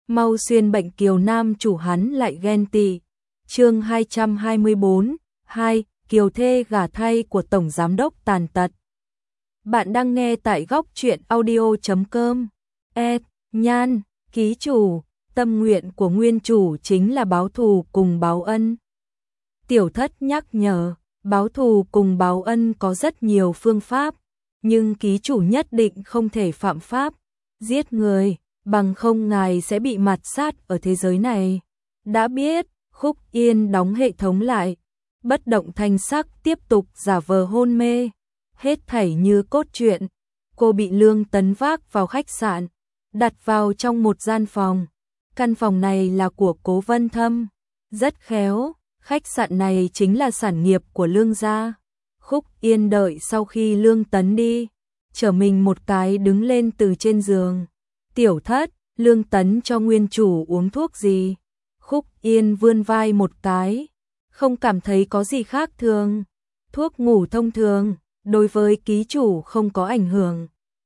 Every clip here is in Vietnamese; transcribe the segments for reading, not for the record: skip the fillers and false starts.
mau xuyên bệnh kiều nam chủ hắn lại ghen tị. Chương 224, 2, kiều thê gả thay của tổng giám đốc tàn tật. Bạn đang nghe tại góc truyện audio.com. Nhan, ký chủ, tâm nguyện của nguyên chủ chính là báo thù cùng báo ân. Tiểu thất nhắc nhở, báo thù cùng báo ân có rất nhiều phương pháp, nhưng ký chủ nhất định không thể phạm pháp, giết người, bằng không ngài sẽ bị mạt sát ở thế giới này. Đã biết, Khúc Yên đóng hệ thống lại, bất động thanh sắc tiếp tục giả vờ hôn mê, hết thảy như cốt truyện. Cô bị Lương Tấn vác vào khách sạn, đặt vào trong một gian phòng. Căn phòng này là của Cố Vân Thâm, rất khéo, khách sạn này chính là sản nghiệp của Lương gia. Khúc Yên đợi sau khi Lương Tấn đi, trở mình một cái đứng lên từ trên giường. Tiểu thất, Lương Tấn cho nguyên chủ uống thuốc gì? Khúc Yên vươn vai một cái, không cảm thấy có gì khác thường. Thuốc ngủ thông thường, đối với ký chủ không có ảnh hưởng.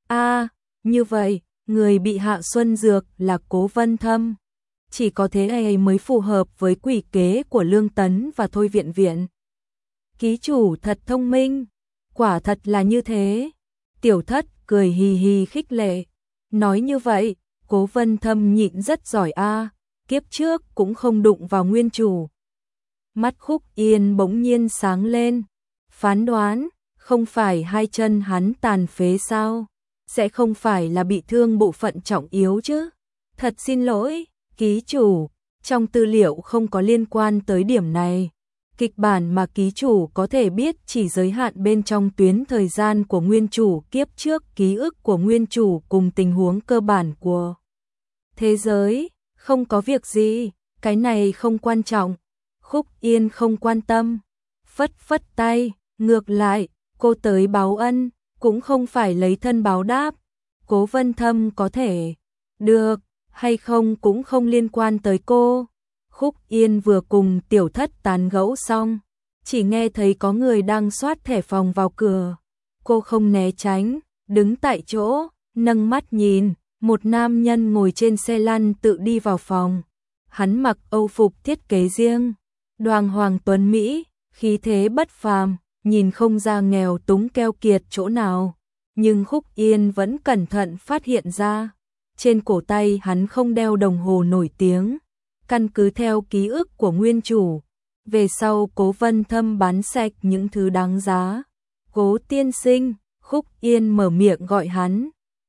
Như vậy, người bị hạ xuân dược là Cố Vân Thâm. Chỉ có thế này mới phù hợp với quỷ kế của Lương Tấn và Thôi Viện Viện. Ký chủ thật thông minh, quả thật là như thế. Tiểu thất cười hì hì khích lệ. Nói như vậy, Cố Vân Thâm nhịn rất giỏi kiếp trước cũng không đụng vào nguyên chủ. Mắt Khúc Yên bỗng nhiên sáng lên, phán đoán, không phải hai chân hắn tàn phế sao? Sẽ không phải là bị thương bộ phận trọng yếu chứ? Thật xin lỗi, ký chủ, trong tư liệu không có liên quan tới điểm này. Kịch bản mà ký chủ có thể biết chỉ giới hạn bên trong tuyến thời gian của nguyên chủ kiếp trước, ký ức của nguyên chủ cùng tình huống cơ bản của thế giới. Không có việc gì, cái này không quan trọng. Khúc Yên không quan tâm, phất phất tay, ngược lại, cô tới báo ân, cũng không phải lấy thân báo đáp. Cố Vân Thâm có thể được hay không cũng không liên quan tới cô. Khúc Yên vừa cùng tiểu thất tán gẫu xong, chỉ nghe thấy có người đang soát thẻ phòng vào cửa. Cô không né tránh, đứng tại chỗ, nâng mắt nhìn, một nam nhân ngồi trên xe lăn tự đi vào phòng. Hắn mặc âu phục thiết kế riêng, đoàng hoàng tuấn Mỹ, khí thế bất phàm, nhìn không ra nghèo túng keo kiệt chỗ nào. Nhưng Khúc Yên vẫn cẩn thận phát hiện ra, trên cổ tay hắn không đeo đồng hồ nổi tiếng. Căn cứ theo ký ức của nguyên chủ, về sau Cố Vân Thâm bán sạch những thứ đáng giá. Cố tiên sinh, Khúc Yên mở miệng gọi hắn.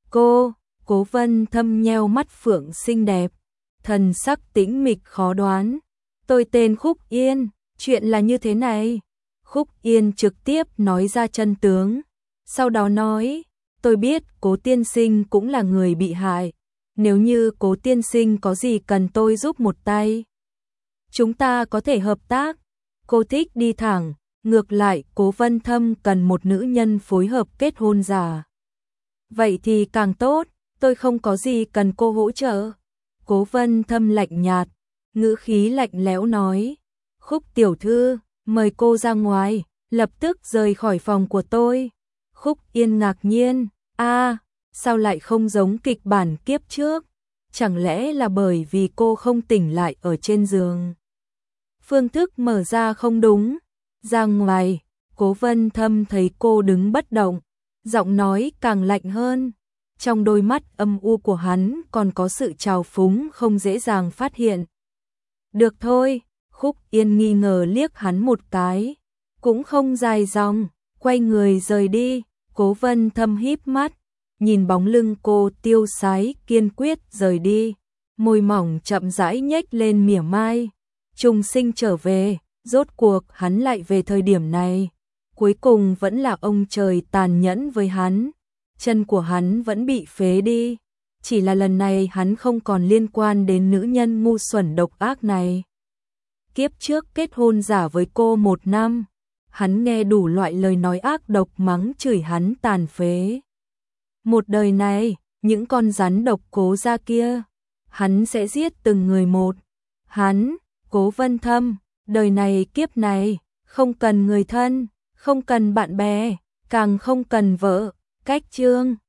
Cố Vân Thâm nheo mắt phượng xinh đẹp, thần sắc tĩnh mịch khó đoán. Tôi tên Khúc Yên, chuyện là như thế này. Khúc Yên trực tiếp nói ra chân tướng, sau đó nói, tôi biết Cố tiên sinh cũng là người bị hại. Nếu như Cố tiên sinh có gì cần tôi giúp một tay, chúng ta có thể hợp tác. Cô thích đi thẳng, ngược lại Cố Vân Thâm cần một nữ nhân phối hợp kết hôn giả. Vậy thì càng tốt, tôi không có gì cần cô hỗ trợ. Cố Vân Thâm lạnh nhạt, ngữ khí lạnh lẽo nói, Khúc tiểu thư, mời cô ra ngoài, lập tức rời khỏi phòng của tôi. Khúc Yên ngạc nhiên, sao lại không giống kịch bản kiếp trước? Chẳng lẽ là bởi vì cô không tỉnh lại ở trên giường? Phương thức mở ra không đúng. Ra ngoài, Cố Vân Thâm thấy cô đứng bất động, giọng nói càng lạnh hơn. Trong đôi mắt âm u của hắn còn có sự trào phúng không dễ dàng phát hiện. Được thôi, Khúc Yên nghi ngờ liếc hắn một cái, cũng không dài dòng, quay người rời đi. Cố Vân Thâm híp mắt, nhìn bóng lưng cô tiêu sái kiên quyết rời đi, môi mỏng chậm rãi nhếch lên mỉa mai. Trùng sinh trở về, rốt cuộc hắn lại về thời điểm này. Cuối cùng vẫn là ông trời tàn nhẫn với hắn. Chân của hắn vẫn bị phế đi, chỉ là lần này hắn không còn liên quan đến nữ nhân ngu xuẩn độc ác này. Kiếp trước kết hôn giả với cô 1 năm, hắn nghe đủ loại lời nói ác độc mắng chửi hắn tàn phế. Một đời này, những con rắn độc Cố gia kia, hắn sẽ giết từng người một. Hắn, Cố Vân Thâm, đời này kiếp này, không cần người thân, không cần bạn bè, càng không cần vợ. Cách chương